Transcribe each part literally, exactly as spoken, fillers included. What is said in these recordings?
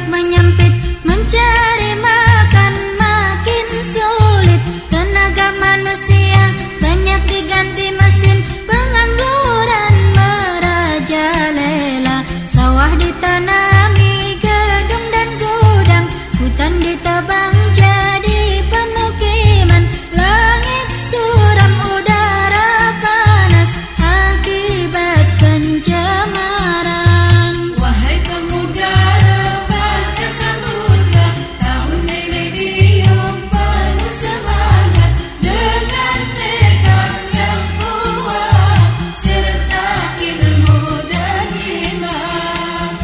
pabrik menyempit, mencari makan makin sulit. Tenaga manusia banyak diganti mesin, pengangguran merajalela. Sawah ditanami gedung dan gudang, hutan ditebang jadi pemukiman. Langit suram, udara panas akibat pencemaran. Wahai pemuda remaja samudra, tahun ini diam penuh semangat, dengan tekad yang kuat serta ilmu dan hikmat.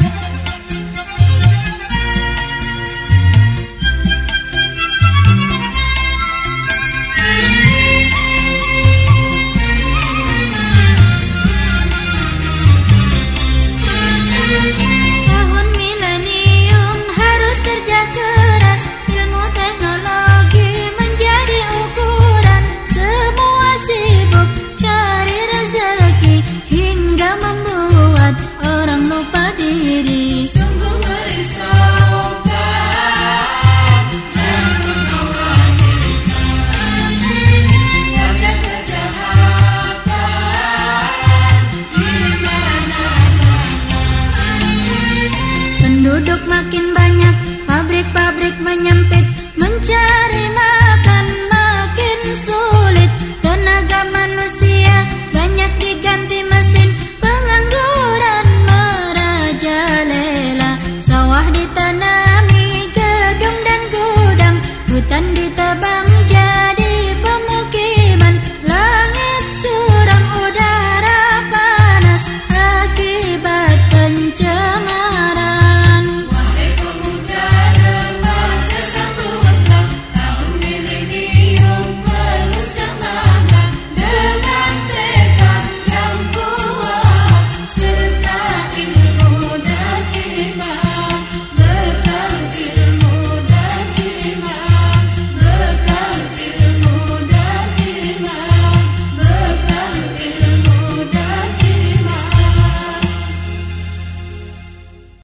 Tahun milenium harus kerja keras, ilmu teknologi menjadi ukuran. Semua sibuk cari rezeki hingga membuat orang lupa diri. Sungguh merisaukan dan mengkhawatirkan, banyak kejahatan di mana-mana. Penduduk makin banyak, pabrik-pabrik menyempit, mencari makan makin sulit. Tenaga manusia banyak diganti mesin, pengangguran merajalela. Sawah ditanami gedung dan gudang, hutan ditebang